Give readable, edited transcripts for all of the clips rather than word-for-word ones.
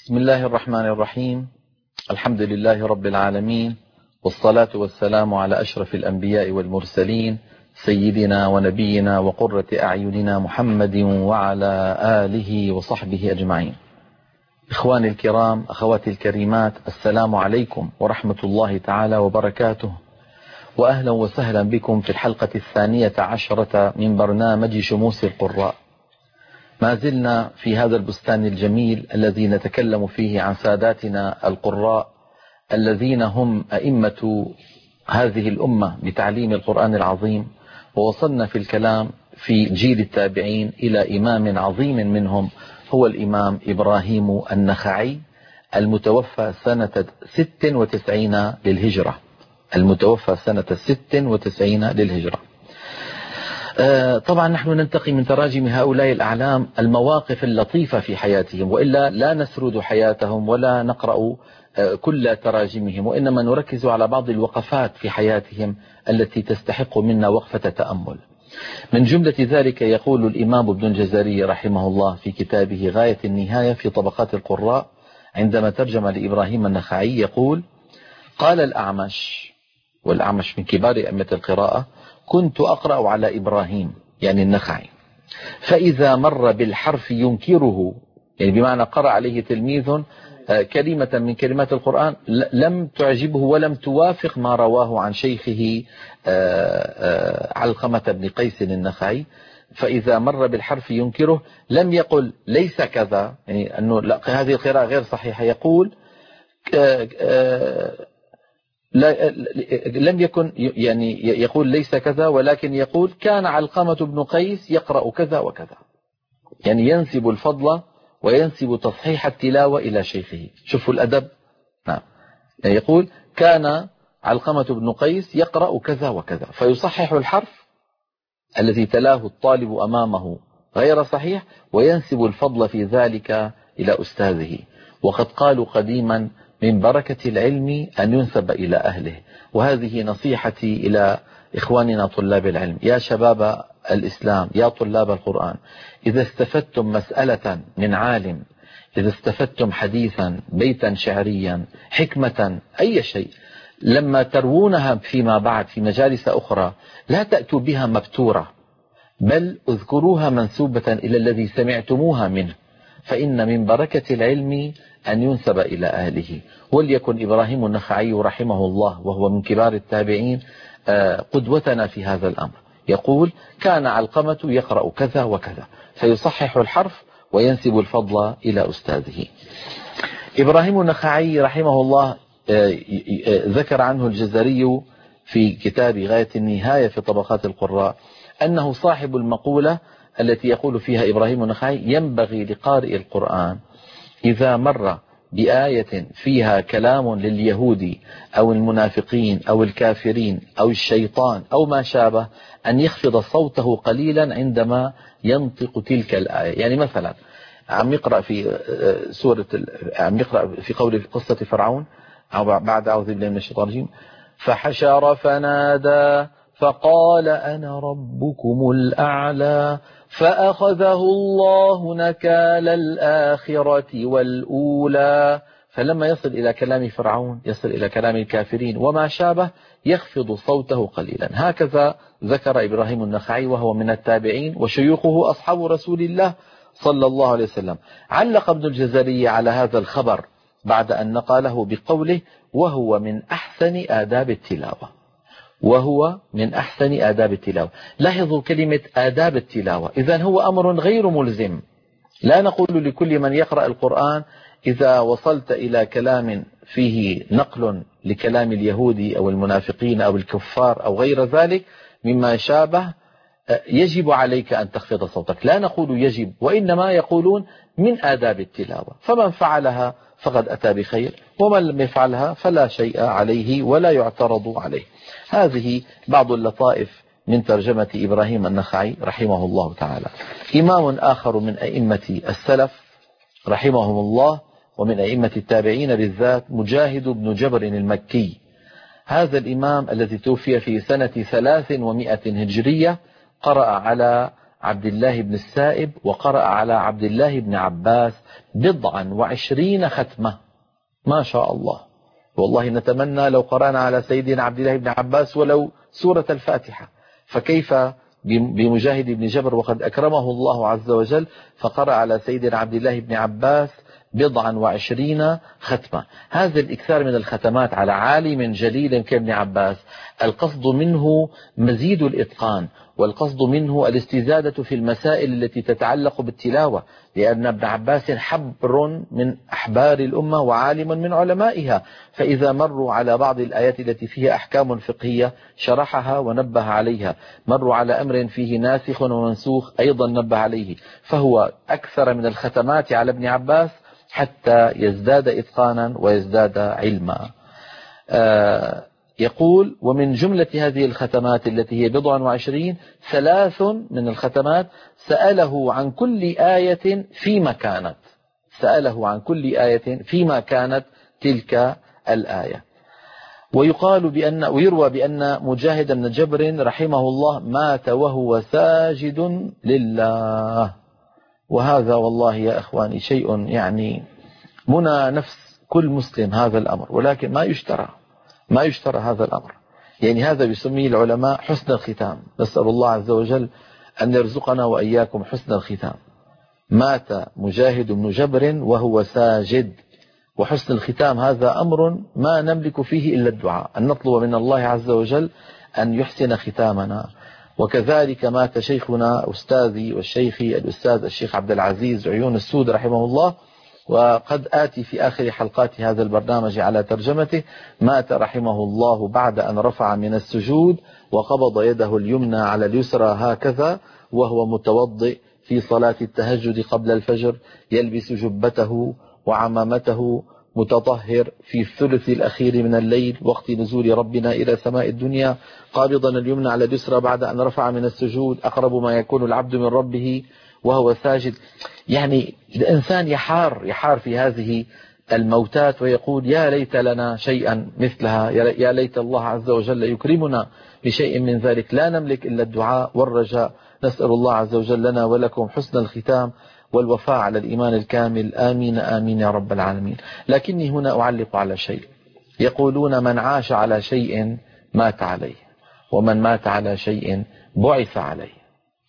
بسم الله الرحمن الرحيم. الحمد لله رب العالمين، والصلاة والسلام على أشرف الأنبياء والمرسلين، سيدنا ونبينا وقرة أعيننا محمد وعلى آله وصحبه أجمعين. إخواني الكرام، أخواتي الكريمات، السلام عليكم ورحمة الله تعالى وبركاته، وأهلا وسهلا بكم في الحلقة 12 من برنامج شموس القراء. ما زلنا في هذا البستان الجميل الذي نتكلم فيه عن ساداتنا القراء الذين هم أئمة هذه الأمة بتعليم القرآن العظيم، ووصلنا في الكلام في جيل التابعين إلى إمام عظيم منهم هو الإمام إبراهيم النخعي المتوفى سنة 96 للهجرة. المتوفى سنة 96 للهجرة. طبعا نحن ننتقي من تراجم هؤلاء الأعلام المواقف اللطيفة في حياتهم، وإلا لا نسرد حياتهم ولا نقرأ كل تراجمهم، وإنما نركز على بعض الوقفات في حياتهم التي تستحق منا وقفة تأمل. من جملة ذلك يقول الإمام ابن الجزري رحمه الله في كتابه غاية النهاية في طبقات القراء عندما ترجم لإبراهيم النخعي، يقول: قال الأعمش، والأعمش من كبار أئمة القراءة: كنت أقرأ على إبراهيم يعني النخعي، فإذا مر بالحرف ينكره، يعني بمعنى قرأ عليه تلميذ كلمة من كلمات القرآن لم تعجبه ولم توافق ما رواه عن شيخه علقمة بن قيس النخعي، فإذا مر بالحرف ينكره لم يقل ليس كذا، يعني أنه هذه القراءة غير صحيحة، يقول لم يكن يعني يقول ليس كذا، ولكن يقول كان علقمة بن قيس يقرأ كذا وكذا، يعني ينسب الفضل وينسب تصحيح التلاوة إلى شيخه. شوفوا الأدب. نعم، يعني يقول كان علقمة بن قيس يقرأ كذا وكذا، فيصحح الحرف الذي تلاه الطالب أمامه غير صحيح، وينسب الفضل في ذلك إلى أستاذه. وقد قالوا قديما: من بركة العلم أن ينسب إلى أهله. وهذه نصيحتي إلى إخواننا طلاب العلم، يا شباب الإسلام، يا طلاب القرآن، إذا استفدتم مسألة من عالم، إذا استفدتم حديثا، بيتا شعريا، حكمة، أي شيء، لما تروونها فيما بعد في مجالس أخرى لا تأتوا بها مبتورة، بل اذكروها منسوبة إلى الذي سمعتموها منه، فإن من بركة العلم أن ينسب إلى أهله. وليكن إبراهيم النخعي رحمه الله وهو من كبار التابعين قدوتنا في هذا الأمر. يقول كان علقمة يقرأ كذا وكذا، فيصحح الحرف وينسب الفضل إلى أستاذه. إبراهيم النخعي رحمه الله ذكر عنه الجزري في كتاب غاية النهاية في طبقات القراء أنه صاحب المقولة التي يقول فيها إبراهيم النخعي: ينبغي لقارئ القرآن إذا مر بآية فيها كلام لليهود أو المنافقين أو الكافرين أو الشيطان أو ما شابه أن يخفض صوته قليلا عندما ينطق تلك الآية. يعني مثلا عم يقرأ في عم يقرأ في قول قصة فرعون أو بعد أعوذ بالله من الشيطان الرجيم: فحشر فنادى فقال أنا ربكم الأعلى فأخذه الله نكال الآخرة والأولى. فلما يصل إلى كلام فرعون، يصل إلى كلام الكافرين وما شابه، يخفض صوته قليلا. هكذا ذكر إبراهيم النخعي وهو من التابعين، وشيوخه أصحاب رسول الله صلى الله عليه وسلم. علق ابن الجزري على هذا الخبر بعد أن نقله بقوله: وهو من أحسن آداب التلاوة. وهو من أحسن آداب التلاوة. لاحظوا كلمة آداب التلاوة، إذن هو أمر غير ملزم. لا نقول لكل من يقرأ القرآن إذا وصلت إلى كلام فيه نقل لكلام اليهود أو المنافقين أو الكفار أو غير ذلك مما شابه يجب عليك أن تخفض صوتك. لا نقول يجب، وإنما يقولون من آداب التلاوة، فمن فعلها فقد أتى بخير، ومن لم يفعلها فلا شيء عليه ولا يعترض عليه. هذه بعض اللطائف من ترجمة إبراهيم النخعي رحمه الله تعالى. إمام آخر من أئمة السلف رحمهم الله ومن أئمة التابعين بالذات مجاهد بن جبر المكي. هذا الإمام الذي توفي في سنة 300 هجرية قرأ على عبد الله بن السائب وقرأ على عبد الله بن عباس 29 ختمة. ما شاء الله، والله نتمنى لو قرأنا على سيدنا عبد الله بن عباس ولو سورة الفاتحة، فكيف بمجاهد بن جبر وقد أكرمه الله عز وجل فقرأ على سيدنا عبد الله بن عباس 29 ختمة. هذا الإكثار من الختمات على عالم جليل كابن عباس القصد منه مزيد الإتقان، والقصد منه الاستزادة في المسائل التي تتعلق بالتلاوة، لأن ابن عباس حبر من أحبار الأمة وعالم من علمائها، فإذا مروا على بعض الآيات التي فيها أحكام فقهية شرحها ونبه عليها، مروا على أمر فيه ناسخ ومنسوخ أيضا نبه عليه، فهو أكثر من الختمات على ابن عباس حتى يزداد إتقانا ويزداد علما. يقول: ومن جملة هذه الختمات التي هي 29 3 من الختمات سأله عن كل آية فيما كانت، سأله عن كل آية فيما كانت تلك الآية. ويروى بأن مجاهد بن جبر رحمه الله مات وهو ساجد لله، وهذا والله يا أخواني شيء يعني منى نفس كل مسلم هذا الأمر، ولكن ما يشترى هذا الأمر. يعني هذا يسميه العلماء حسن الختام. نسأل الله عز وجل أن يرزقنا وإياكم حسن الختام. مات مجاهد بن جبر وهو ساجد، وحسن الختام هذا أمر ما نملك فيه إلا الدعاء، أن نطلب من الله عز وجل أن يحسن ختامنا. وكذلك مات شيخنا أستاذي والشيخي الأستاذ الشيخ عبد العزيز عيون السود رحمه الله، وقد آتي في آخر حلقات هذا البرنامج على ترجمته. مات رحمه الله بعد أن رفع من السجود وقبض يده اليمنى على اليسرى هكذا وهو متوضئ في صلاة التهجد قبل الفجر، يلبس جبته وعمامته متطهر في الثلث الأخير من الليل وقت نزول ربنا إلى سماء الدنيا، قابضا اليمنى على اليسرى بعد أن رفع من السجود، أقرب ما يكون العبد من ربه وهو ساجد. يعني الإنسان يحار في هذه الموتات ويقول: يا ليت لنا شيئا مثلها، يا ليت الله عز وجل يكرمنا بشيء من ذلك. لا نملك إلا الدعاء والرجاء. نسأل الله عز وجل لنا ولكم حسن الختام والوفاء على الإيمان الكامل. آمين آمين يا رب العالمين. لكني هنا أعلق على شيء. يقولون: من عاش على شيء مات عليه، ومن مات على شيء بعث عليه.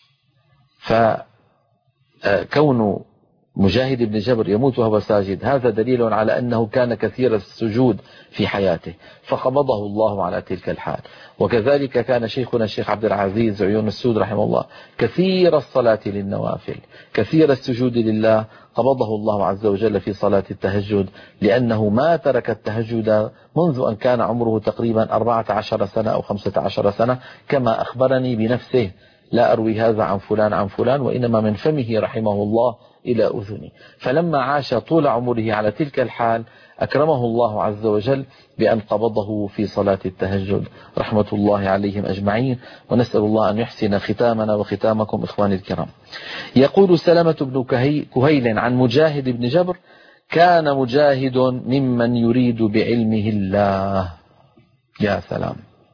فكون مجاهد بن جبر يموت وهو ساجد هذا دليل على أنه كان كثير السجود في حياته فقبضه الله على تلك الحال. وكذلك كان شيخنا الشيخ عبد العزيز عيون السود رحمه الله كثير الصلاة للنوافل، كثير السجود لله، قبضه الله عز وجل في صلاة التهجد، لأنه ما ترك التهجد منذ أن كان عمره تقريبا 14 سنة أو 15 سنة كما أخبرني بنفسه. لا أروي هذا عن فلان وإنما من فمه رحمه الله إلى أذني. فلما عاش طول عمره على تلك الحال أكرمه الله عز وجل بأن قبضه في صلاة التهجد رحمة الله عليهم أجمعين. ونسأل الله أن يحسن ختامنا وختامكم إخواني الكرام. يقول سلمة بن كهيل عن مجاهد بن جبر: كان مجاهد ممن يريد بعلمه الله. يا سلام،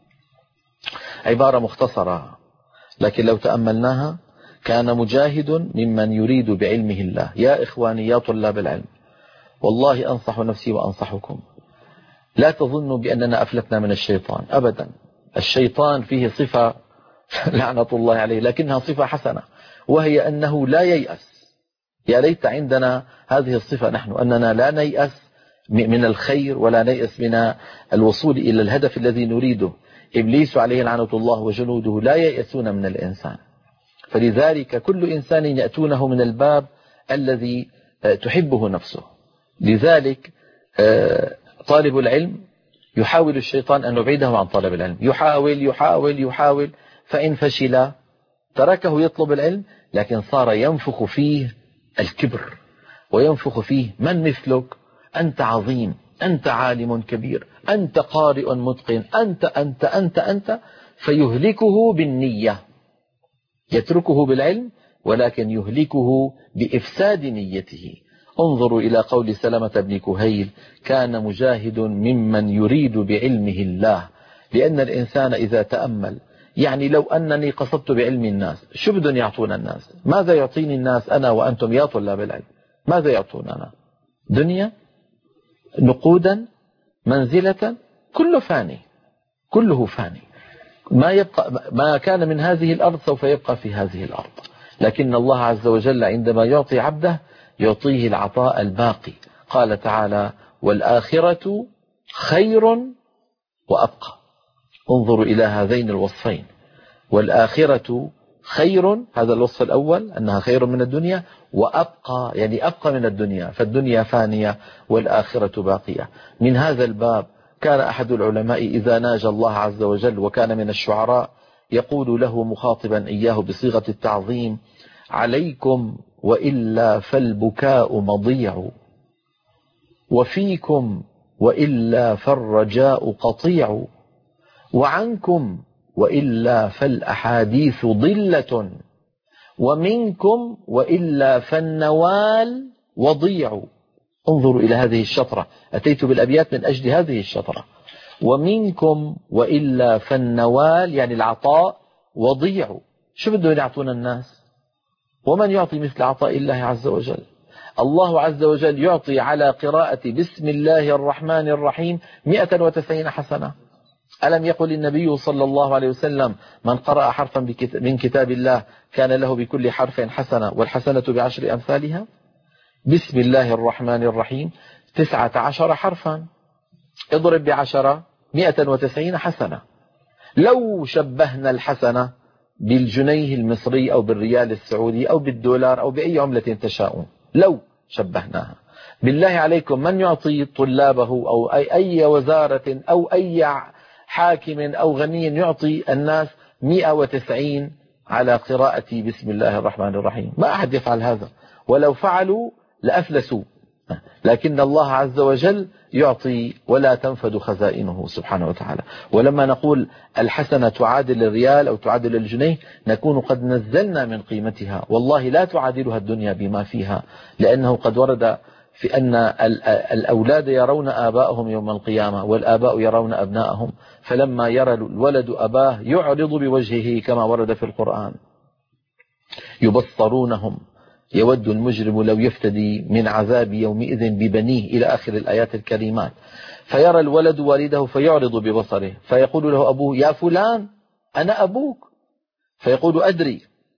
عبارة مختصرة لكن لو تأملناها: كان مجاهد ممن يريد بعلمه الله. يا إخواني يا طلاب العلم، والله أنصح نفسي وأنصحكم، لا تظنوا بأننا أفلتنا من الشيطان أبدا. الشيطان فيه صفة لعنة الله عليه لكنها صفة حسنة، وهي أنه لا ييأس. يا ليت عندنا هذه الصفة نحن، أننا لا نيأس من الخير ولا نيأس من الوصول إلى الهدف الذي نريده. إبليس عليه لعنة الله وجنوده لا ييأسون من الإنسان، فلذلك كل إنسان يأتونه من الباب الذي تحبه نفسه. لذلك طالب العلم يحاول الشيطان أن يبعده عن طلب العلم، يحاول فإن فشل تركه يطلب العلم، لكن صار ينفخ فيه الكبر وينفخ فيه: من مثلك؟ أنت عظيم، أنت عالم كبير، أنت قارئ متقن، أنت فيهلكه بالنية. يتركه بالعلم ولكن يهلكه بإفساد نيته. انظروا إلى قول سلمة بن كهيل: كان مجاهد ممن يريد بعلمه الله. لأن الإنسان إذا تأمل يعني لو أنني قصدت بعلم الناس، شو بدهم يعطون الناس؟ ماذا يعطيني الناس أنا وأنتم يا طلاب العلم؟ ماذا يعطوننا؟ دنيا، نقودا، منزلة، كله فاني، كله فاني. ما يبقى، ما كان من هذه الأرض سوف يبقى في هذه الأرض. لكن الله عز وجل عندما يعطي عبده يعطيه العطاء الباقي. قال تعالى: والآخرة خير وأبقى. انظروا إلى هذين الوصفين، والآخرة خير، هذا الوصف الأول أنها خير من الدنيا، وأبقى يعني أبقى من الدنيا، فالدنيا فانية والآخرة باقية. من هذا الباب كان أحد العلماء إذا ناجى الله عز وجل وكان من الشعراء يقول له مخاطبا إياه بصيغة التعظيم: عليكم وإلا فالبكاء مضيع، وفيكم وإلا فالرجاء قطيع، وعنكم وإلا فالأحاديث ضلة، ومنكم وإلا فالنوال وضيع. انظروا إلى هذه الشطرة، أتيت بالأبيات من أجل هذه الشطرة. ومنكم وإلا فالنوال يعني العطاء وضيع. شو بدهم يعطون الناس؟ ومن يعطي مثل عطاء الله عز وجل؟ الله عز وجل يعطي على قراءة بسم الله الرحمن الرحيم 190 حسنة. ألم يقل النبي صلى الله عليه وسلم: من قرأ حرفا من كتاب الله كان له بكل حرف حسنة، والحسنة بعشر أمثالها؟ بسم الله الرحمن الرحيم 19 حرفا، اضرب ب10 190 حسنة. لو شبهنا الحسنة بالجنيه المصري أو بالريال السعودي أو بالدولار أو بأي عملة تشاءون، لو شبهناها، بالله عليكم من يعطي طلابه أو أي وزارة أو أي حاكم أو غني يعطي الناس 190 على قراءة بسم الله الرحمن الرحيم؟ ما أحد يفعل هذا، ولو فعلوا لأفلسوا. لكن الله عز وجل يعطي ولا تنفد خزائنه سبحانه وتعالى. ولما نقول الحسنة تعادل الريال أو تعادل الجنيه نكون قد نزلنا من قيمتها، والله لا تعادلها الدنيا بما فيها، لأنه قد ورد في أن الأولاد يرون آباءهم يوم القيامة والآباء يرون أبناءهم، فلما يرى الولد أباه يعرض بوجهه كما ورد في القرآن: يبصرونهم يود المجرم لو يفتدي من عذاب يومئذ ببنيه، إلى آخر الآيات الكريمات. فيرى الولد والده فيعرض ببصره، فيقول له أبوه: يا فلان أنا أبوك، فيقول: أدري.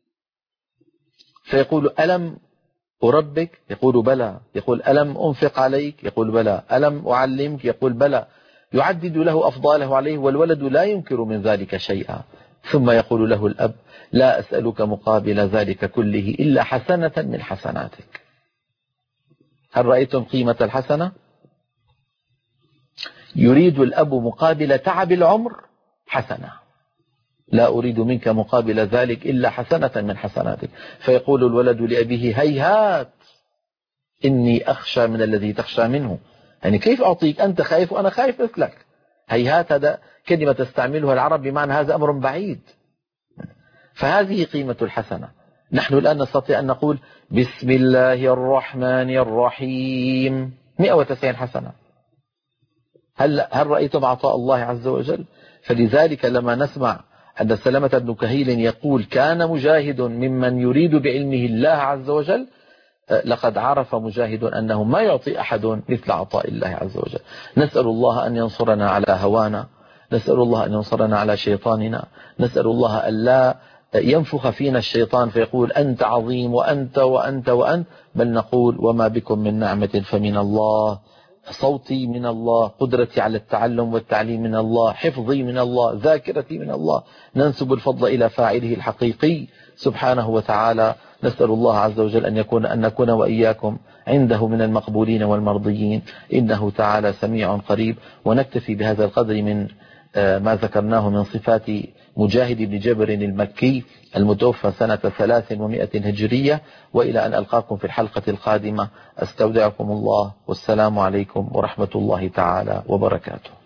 فيقول: ألم أربك؟ يقول: بلى. يقول: ألم أنفق عليك؟ يقول: بلى. ألم أعلمك؟ يقول: بلى. يعدد له أفضاله عليه، والولد لا ينكر من ذلك شيئا. ثم يقول له الأب: لا أسألك مقابل ذلك كله إلا حسنة من حسناتك. هل رأيتم قيمة الحسنة؟ يريد الأب مقابل تعب العمر حسنة: لا أريد منك مقابل ذلك إلا حسنة من حسناتك. فيقول الولد لأبيه: هيهات إني أخشى من الذي تخشى منه. يعني كيف أعطيك؟ أنت خايف وأنا خايف مثلك. هيهات هذا كلمة تستعملها العرب بمعنى هذا أمر بعيد. فهذه قيمة الحسنة. نحن الآن نستطيع أن نقول بسم الله الرحمن الرحيم 190 حسنة. هل رأيتم عطاء الله عز وجل؟ فلذلك لما نسمع أن سلمة بن كهيل يقول: كان مجاهد ممن يريد بعلمه الله عز وجل، لقد عرف مجاهد أنه ما يعطي أحد مثل عطاء الله عز وجل. نسأل الله أن ينصرنا على هوانا، نسأل الله أن ينصرنا على شيطاننا، نسأل الله أن لا ينفخ فينا الشيطان فيقول: أنت عظيم وأنت وأنت وأنت، بل نقول: وما بكم من نعمة فمن الله، صوتي من الله، قدرتي على التعلم والتعليم من الله، حفظي من الله، ذاكرتي من الله. ننسب الفضل إلى فاعله الحقيقي سبحانه وتعالى. نسأل الله عز وجل أن نكون وإياكم عنده من المقبولين والمرضيين، إنه تعالى سميع قريب. ونكتفي بهذا القدر من ما ذكرناه من صفات مجاهد بن جبر المكي المتوفى سنة 300 هجرية. وإلى أن ألقاكم في الحلقة القادمة، أستودعكم الله، والسلام عليكم ورحمة الله تعالى وبركاته.